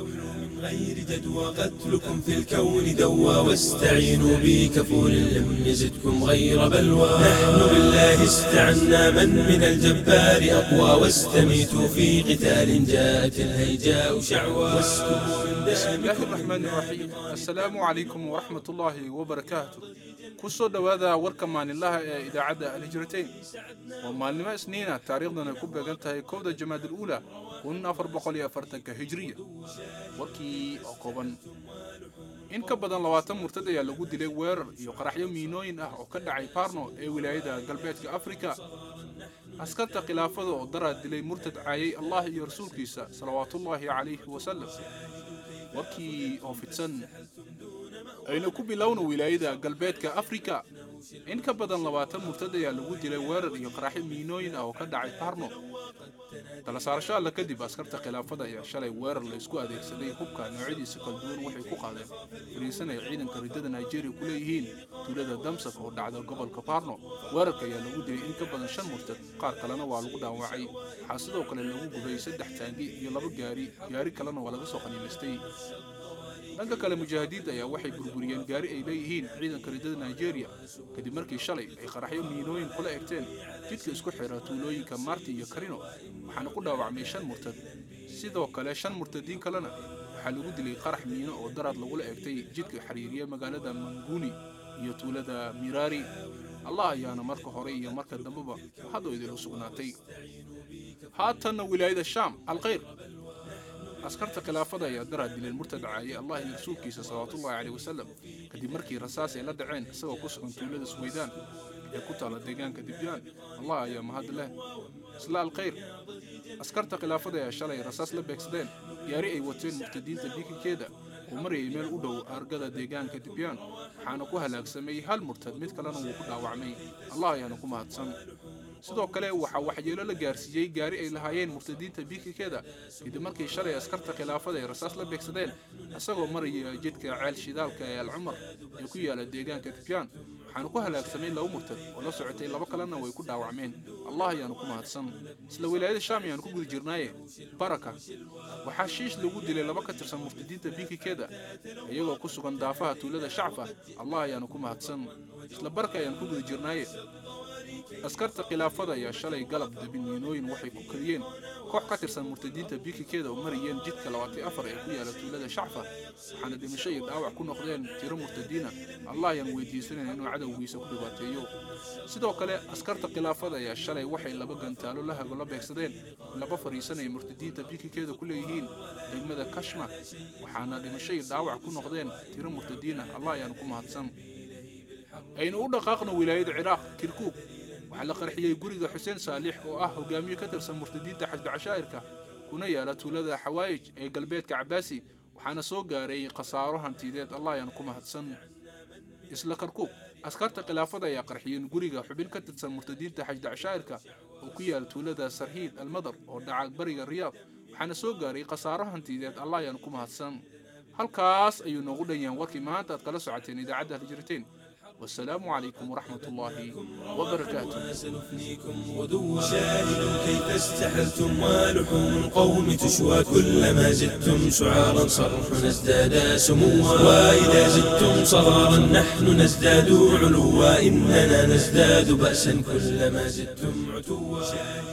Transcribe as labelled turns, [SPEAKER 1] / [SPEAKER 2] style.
[SPEAKER 1] من غير جدوى قتلكم في الكون دوى واستعينوا بي كفور لم يزدكم غير بلوى نحن بالله استعنا من الجبار أقوى واستميتوا في قتال جاءت الهيجاء شعوى
[SPEAKER 2] بسم الله الرحمن الرحيم السلام عليكم ورحمة الله وبركاته كسو دوادا وركمان الله إذا عدا الهجرتين ومالنما سنين تاريخنا كوبا قنتها كودا جماد الأولى كنا فربقليا فرتك هجرية وركي أقوبا إن كبدن لواتن مرتدى لغو ديلي ويرر iyo qaraxyo miinooyin ah oo ka dhacay Parno ee wilaayada galbeedka Afrika askarta khilaafada oo dara dilay murtad caayay Allah iyo rasuulkiisa salawaatullaahi alayhi wa sallam warkii oo fidsan ayna ku bilowna wilaayada galbeedka Afrika in ka badan 20 murtad ayaa lagu dilay weerar iyo qaraxyo miinooyin ah oo ka dhacay Parno tala saarasho la kadib askarta khilaafada ayaa shalay weerar la isku adeegsaday hubka noocyadiisa kala duwan waxay ku qaadeen fariisanay ciidanka ridada Nigeria ku leeyihiin tuulada Damsak oo dhacda gobolka Parno weerarka ayaa lagu dilay in ka badan 5 murtad qaar kalena waa lagu dhaawacay waxaa sidoo kale lagu gubay 3 taangi iyo 2 gaari kalena waa laga soo qaniimaystay dhanka kale mujaahidiinta ayaa waxay burburiyeen gaari ay leeyihiin ciidanka ridada Nigeria kadib markii shalay ay qaraxyo miinooyin kula egteen jidka isku xira tuulooyinka Marti iyo Karino waxaana ku dhaawacmay 5 murtad sidoo kale 5 murtadiin kalena waxaa lagu dilay qarax miino oo daraad lagu egtay jidka xiriiriya magaalada Manguni iyo tuulada Mirari Allah ayaana marka hore iyo marka dambaba hadoo idin sugnaatay haatan wilaayada Sham alkhayr askarta khilaafada ayaa dara dilay murtad caayay Allah iyo rasuulkiisa sallallahu alayhi wasallam kadib markii rasaas ay la dhaceen isagoo ku sugan tuulada Suudeyn ee ku taala deegaanka Dibyaan Allah ayaa mahad leh isla alkhayr askarta khilaafada ayaa shalay rasaas la beegsadeen gaari ay wateen murtadiinta bikikeeda oo marayay meel u dhow argada deegaanka Dibyaan waxaana ku halaagsamay hal murtad mid kalena uu ku dhaawacmay Allah ayaana ku mahadsan sidoo kale waxa waxyeelo la gaarsiiyay gaari ay lahaayeen murtadiinta bikikeeda kadib markii shalay askarta khilaafada ay rasaas la beegsadeen asagoo maraya jidka ceel shidaalka ee Al-Umar ee ku yaala deegaanka Dibyaan waxaana ku halaagsamay 2 murtad oo la socotay 2 kalena way ku dhaawacmeen Allah ayaana ku mahadsan isla wilaayada Sham ayaan ku guul jirnaaye baraka waxa shiish lagu dilay 2 ka tirsan murtadiinta bikikeeda iyagoo ku sugan daafaha tuulada Shacfa Allah ayaana ku mahadsan isla baraka ayaan ku guul jirnaaye askarta khilaafada ayaa shalay galab dabinooyin waxay ku kariyeen koox ka tirsan murtadiinta bikikeeda oo marayeen jidka 24 ee ku yaala tuulada Shacfa waxaana dhimasho iyo dhaawac ku noqdeen tiro murtadiina Allah ayaan weydiisanay inuu cadawgiisa ku dhibaateeyo sidoo kale askarta khilaafada ayaa shalay waxay 2 gantaalo la hago la beegsadeen 2 fariisanay murtadiinta bikikeeda ku leeyihiin degmada Kashma waxaana dhimasho iyo dhaawac ku noqdeen tiro murtadiina Allah ayaan ku mahadsan aynu u dhaqaaqno wilaayada Ciraaq Kirkuk waxa la qarxiyay guriga Xuseen Saalix oo ah hogaamiye ka tirsan murtadiinta xisbi cashaa'irka kuna yaala tuulada Xawaayij ee galbeedka Cabaasi waxaana soo gaaray khasaaro hantideed Allah ayaan ku mahadsan isla Kirkuk askarta khilaafada ayaa qarxiyeen guriga xubin ka tirsan murtadiinta xisbi cashaa'irka oo ku yaala tuulada Sarhiid Al-Madar oo dhaca bariga Riyaad waxaana soo gaaray khasaaro hantideed Allah ayaan ku mahadsan halkaas ayuu noogu dhayaan warkii maanta aad kala socoteen idaacadda Hijrateen والسلام عليكم ورحمة الله وبركاته
[SPEAKER 1] سنفنيكم غدوا شاهدوا كيف استحلتم ولحوم القوم تشوى كلما زدتم شعارا صرحنا ازداد سموا وإذا زدتم صغارا نحن نزداد علوا إننا نزداد بأسا كلما زدتم عتوا